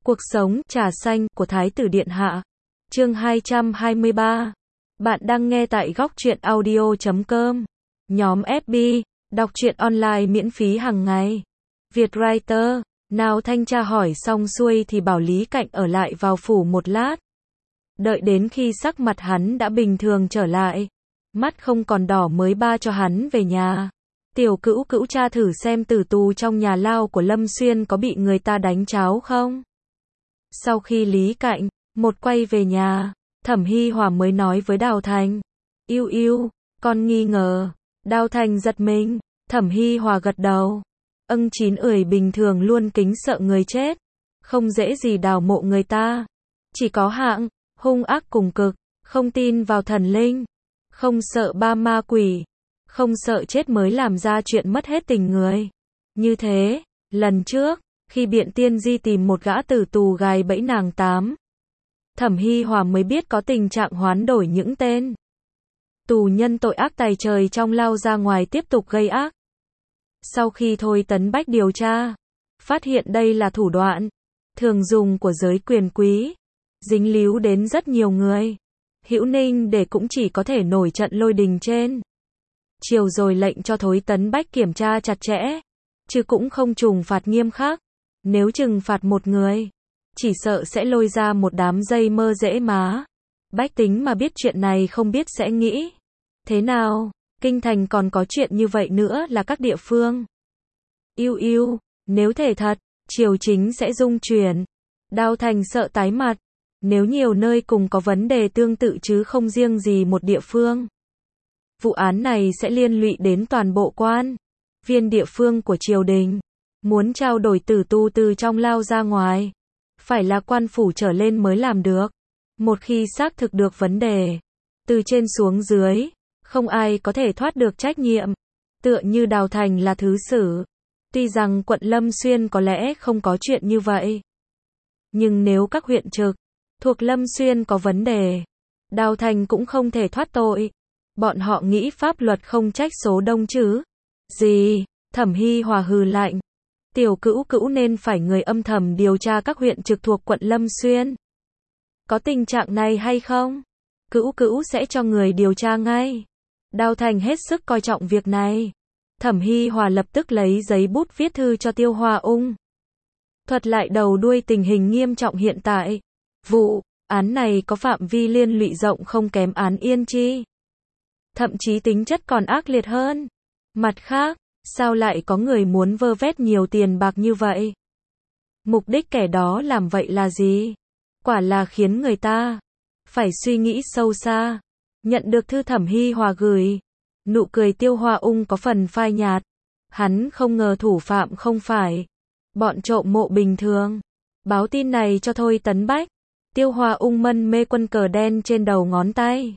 Cuộc sống, trà xanh, của Thái tử Điện Hạ. Chương 223. Bạn đang nghe tại góc truyện audio.com. Nhóm FB, đọc truyện online miễn phí hàng ngày. Vietwriter. Nào thanh tra hỏi xong xuôi thì bảo Lý Cạnh ở lại vào phủ một lát. Đợi đến khi sắc mặt hắn đã bình thường trở lại, mắt không còn đỏ mới ba cho hắn về nhà. Tiểu Cữu Cữu tra thử xem tử tù trong nhà lao của Lâm Xuyên có bị người ta đánh cháo không. Sau khi Lý Cạnh một quay về nhà, Thẩm Hi Hòa mới nói với Đào Thành, "Yêu yêu, con nghi ngờ." Đào Thành giật mình, Thẩm Hi Hòa gật đầu. Chín ười bình thường luôn kính sợ người chết, không dễ gì đào mộ người ta. Chỉ có hạng hung ác cùng cực, không tin vào thần linh, không sợ ba ma quỷ, không sợ chết mới làm ra chuyện mất hết tình người. Như thế, lần trước, khi Biện Tiên Di tìm một gã tử tù gài bẫy nàng tám, Thẩm Hi Hòa mới biết có tình trạng hoán đổi những tên tù nhân tội ác tày trời trong lao ra ngoài tiếp tục gây ác. Sau khi Thôi Tấn Bách điều tra, phát hiện đây là thủ đoạn thường dùng của giới quyền quý, dính líu đến rất nhiều người. Hữu Ninh để cũng chỉ có thể nổi trận lôi đình trên chiều rồi lệnh cho Thôi Tấn Bách kiểm tra chặt chẽ, chứ cũng không trừng phạt nghiêm khắc. Nếu trừng phạt một người, chỉ sợ sẽ lôi ra một đám dây mơ dễ má. Bách tính mà biết chuyện này không biết sẽ nghĩ thế nào. Kinh thành còn có chuyện như vậy nữa là các địa phương. Yêu yêu, nếu thể thật, triều chính sẽ rung chuyển. Đào Thành sợ tái mặt. Nếu nhiều nơi cùng có vấn đề tương tự chứ không riêng gì một địa phương, vụ án này sẽ liên lụy đến toàn bộ quan viên địa phương của triều đình. Muốn trao đổi tử tù từ trong lao ra ngoài, phải là quan phủ trở lên mới làm được. Một khi xác thực được vấn đề, từ trên xuống dưới, không ai có thể thoát được trách nhiệm. Tựa như Đào Thành là thứ sử. Tuy rằng quận Lâm Xuyên có lẽ không có chuyện như vậy, nhưng nếu các huyện trực thuộc Lâm Xuyên có vấn đề, Đào Thành cũng không thể thoát tội. Bọn họ nghĩ pháp luật không trách số đông chứ gì. Thẩm Hi Hòa hừ lạnh. Tiểu Cữu Cữu nên phải người âm thầm điều tra các huyện trực thuộc quận Lâm Xuyên. Có tình trạng này hay không? Cữu Cữu sẽ cho người điều tra ngay. Đào Thành hết sức coi trọng việc này. Thẩm Hi Hòa lập tức lấy giấy bút viết thư cho Tiêu Hoa Ung, thuật lại đầu đuôi tình hình nghiêm trọng hiện tại. Vụ án này có phạm vi liên lụy rộng không kém án Yên Chi, thậm chí tính chất còn ác liệt hơn. Mặt khác, sao lại có người muốn vơ vét nhiều tiền bạc như vậy? Mục đích kẻ đó làm vậy là gì? Quả là khiến người ta phải suy nghĩ sâu xa. Nhận được thư Thẩm Hi Hòa gửi, nụ cười Tiêu Hoa Ung có phần phai nhạt. Hắn không ngờ thủ phạm không phải bọn trộm mộ bình thường. Báo tin này cho Thôi Tấn Bách. Tiêu Hoa Ung mân mê quân cờ đen trên đầu ngón tay.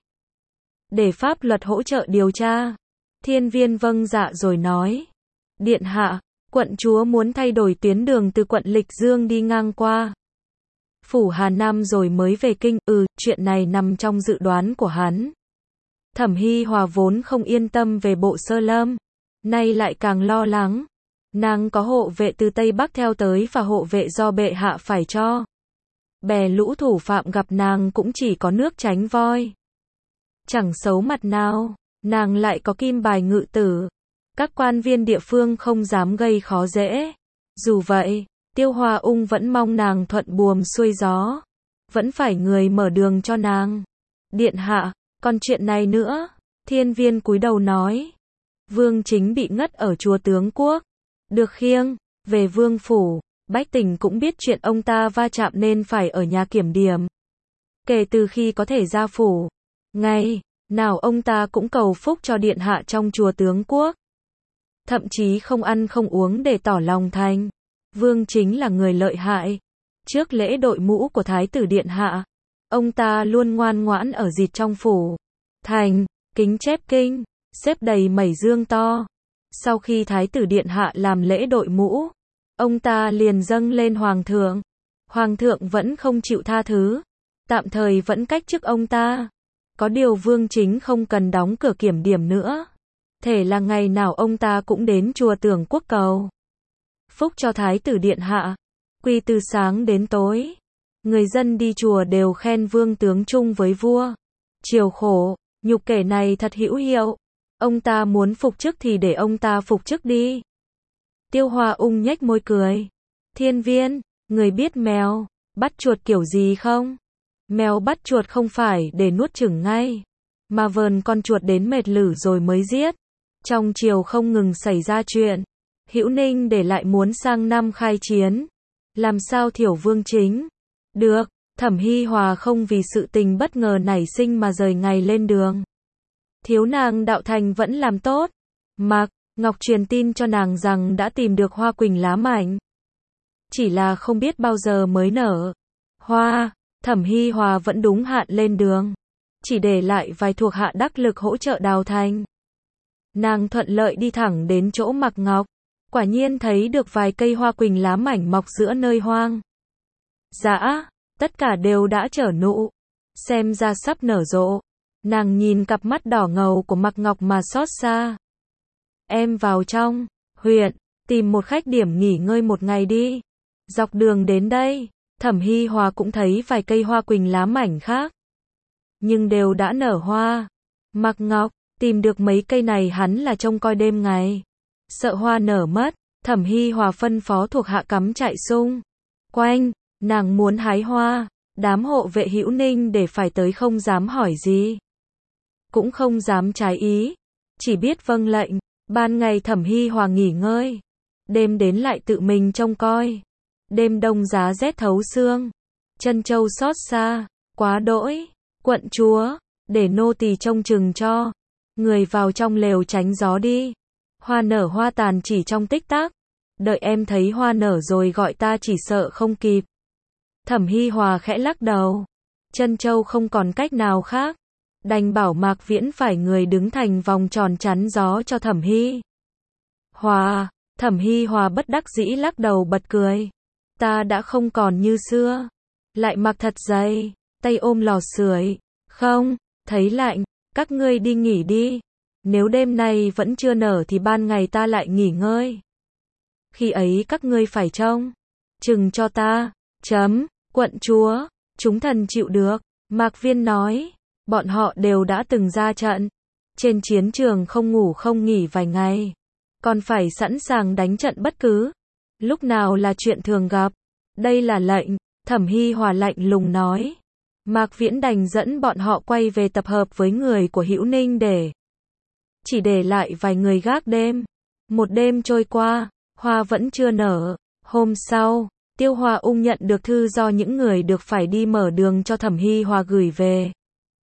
Để pháp luật hỗ trợ điều tra. Thiên Viên vâng dạ rồi nói, Điện hạ, quận chúa muốn thay đổi tuyến đường từ quận Lịch Dương đi ngang qua phủ Hà Nam rồi mới về kinh. Chuyện này nằm trong dự đoán của hắn. Thẩm Hi Hòa vốn không yên tâm về Bộ Sơ Lâm, nay lại càng lo lắng. Nàng có hộ vệ từ Tây Bắc theo tới và hộ vệ do bệ hạ phải cho. Bè lũ thủ phạm gặp nàng cũng chỉ có nước tránh voi, chẳng xấu mặt nào. Nàng lại có kim bài ngự tử, các quan viên địa phương không dám gây khó dễ. Dù vậy, Tiêu Hoa Ung vẫn mong nàng thuận buồm xuôi gió, vẫn phải người mở đường cho nàng. Điện hạ, còn chuyện này nữa. Thiên Viên cúi đầu nói, Vương Chính bị ngất ở chùa Tướng Quốc, được khiêng về vương phủ. Bách tính cũng biết chuyện ông ta va chạm nên phải ở nhà kiểm điểm. Kể từ khi có thể ra phủ, ngày nào ông ta cũng cầu phúc cho điện hạ trong chùa Tướng Quốc, thậm chí không ăn không uống để tỏ lòng thành. Vương Chính là người lợi hại. Trước lễ đội mũ của Thái tử Điện Hạ, ông ta luôn ngoan ngoãn ở dịt trong phủ thành kính chép kinh, xếp đầy mẩy dương to. Sau khi Thái tử Điện Hạ làm lễ đội mũ, ông ta liền dâng lên Hoàng thượng. Hoàng thượng vẫn không chịu tha thứ, tạm thời vẫn cách chức ông ta. Có điều Vương Chính không cần đóng cửa kiểm điểm nữa. Thể là ngày nào ông ta cũng đến chùa Tưởng Quốc cầu phúc cho Thái tử Điện Hạ. Quy từ sáng đến tối, người dân đi chùa đều khen vương tướng chung với vua. Chiều khổ, nhục kể này thật hữu hiệu. Ông ta muốn phục chức thì để ông ta phục chức đi. Tiêu Hoa Ung nhếch môi cười. Thiên Viên, người biết mèo bắt chuột kiểu gì không? Mèo bắt chuột không phải để nuốt chửng ngay, mà vờn con chuột đến mệt lử rồi mới giết. Trong triều không ngừng xảy ra chuyện. Hữu Ninh để lại muốn sang năm khai chiến. Làm sao thiểu vương chính? Được, Thẩm Hi Hòa không vì sự tình bất ngờ nảy sinh mà rời ngày lên đường. Thiếu nàng đạo thành vẫn làm tốt. Mạc Ngọc truyền tin cho nàng rằng đã tìm được hoa quỳnh lá mảnh. Chỉ là không biết bao giờ mới nở. Hoa, Thẩm Hi Hòa vẫn đúng hạn lên đường. Chỉ để lại vài thuộc hạ đắc lực hỗ trợ đào thành. Nàng thuận lợi đi thẳng đến chỗ Mạc Ngọc. Quả nhiên thấy được vài cây hoa quỳnh lá mảnh mọc giữa nơi hoang dã, tất cả đều đã trở nụ, xem ra sắp nở rộ. Nàng nhìn cặp mắt đỏ ngầu của Mạc Ngọc mà xót xa. Em vào trong huyện, tìm một khách điểm nghỉ ngơi một ngày đi. Dọc đường đến đây, Thẩm Hi Hòa cũng thấy vài cây hoa quỳnh lá mảnh khác, nhưng đều đã nở hoa. Mạc Ngọc, tìm được mấy cây này hắn là trông coi đêm ngày. Sợ hoa nở mất, Thẩm Hi Hòa phân phó thuộc hạ cắm trại xung quanh, nàng muốn hái hoa. Đám hộ vệ Hữu Ninh để phải tới không dám hỏi gì, cũng không dám trái ý, chỉ biết vâng lệnh. Ban ngày Thẩm Hi Hòa nghỉ ngơi, đêm đến lại tự mình trông coi. Đêm đông giá rét thấu xương, Trân Châu xót xa, quá đỗi, quận chúa, để nô tỳ trông chừng cho. Người vào trong lều tránh gió đi. Hoa nở hoa tàn chỉ trong tích tắc. Đợi em thấy hoa nở rồi gọi ta, chỉ sợ không kịp. Thẩm Hi Hòa khẽ lắc đầu. Trân Châu không còn cách nào khác, đành bảo Mạc Viễn phải người đứng thành vòng tròn chắn gió cho Thẩm Hi Hòa. Thẩm Hi Hòa bất đắc dĩ lắc đầu bật cười. Ta đã không còn như xưa, lại mặc thật dày, tay ôm lò sưởi. Không, thấy lạnh, các ngươi đi nghỉ đi. Nếu đêm nay vẫn chưa nở thì ban ngày ta lại nghỉ ngơi. Khi ấy các ngươi phải trông chừng cho ta. Quận chúa, chúng thần chịu được. Mạc Viên nói, bọn họ đều đã từng ra trận, trên chiến trường không ngủ không nghỉ vài ngày, còn phải sẵn sàng đánh trận bất cứ lúc nào là chuyện thường gặp. Đây là lệnh. Thẩm Hi Hòa lạnh lùng nói. Mạc Viễn đành dẫn bọn họ quay về tập hợp với người của Hữu Ninh chỉ để lại vài người gác đêm. Một đêm trôi qua, hoa vẫn chưa nở. Hôm sau, Tiêu Hoa Ung nhận được thư do những người được phải đi mở đường cho Thẩm Hi Hòa gửi về.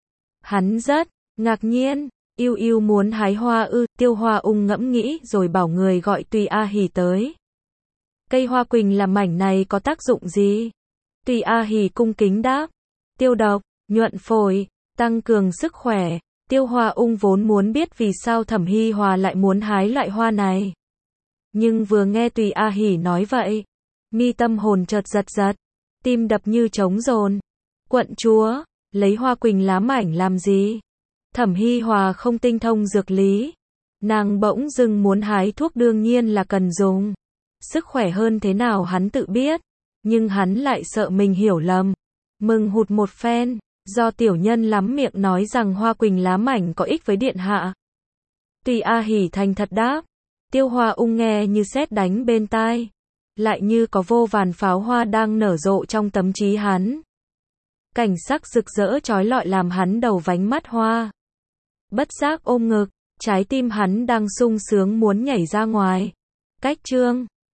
Hắn rất ngạc nhiên. Yêu yêu muốn hái hoa ư? Tiêu Hoa Ung ngẫm nghĩ rồi bảo người gọi Tùy A Hỉ tới. Cây hoa quỳnh làm mảnh này có tác dụng gì? Tùy A Hỉ cung kính đáp. Tiêu độc, nhuận phổi, tăng cường sức khỏe. Tiêu Hoa Ung vốn muốn biết vì sao Thẩm Hi Hòa lại muốn hái loại hoa này, nhưng vừa nghe Tùy A Hỉ nói vậy, mi tâm hồn chợt giật giật, tim đập như trống dồn. Quận chúa, lấy hoa quỳnh lá mảnh làm gì? Thẩm Hi Hòa không tinh thông dược lý, nàng bỗng dưng muốn hái thuốc, đương nhiên là cần dùng. Sức khỏe hơn thế nào hắn tự biết, nhưng hắn lại sợ mình hiểu lầm. Mừng hụt một phen, do tiểu nhân lắm miệng nói rằng hoa quỳnh lá mảnh có ích với điện hạ. Tùy A Hỉ thành thật đáp. Tiêu Hoa Ung nghe như sét đánh bên tai, lại như có vô vàn pháo hoa đang nở rộ trong tâm trí hắn. Cảnh sắc rực rỡ chói lọi làm hắn đầu vánh mắt hoa. Bất giác ôm ngực, trái tim hắn đang sung sướng muốn nhảy ra ngoài. Cách chương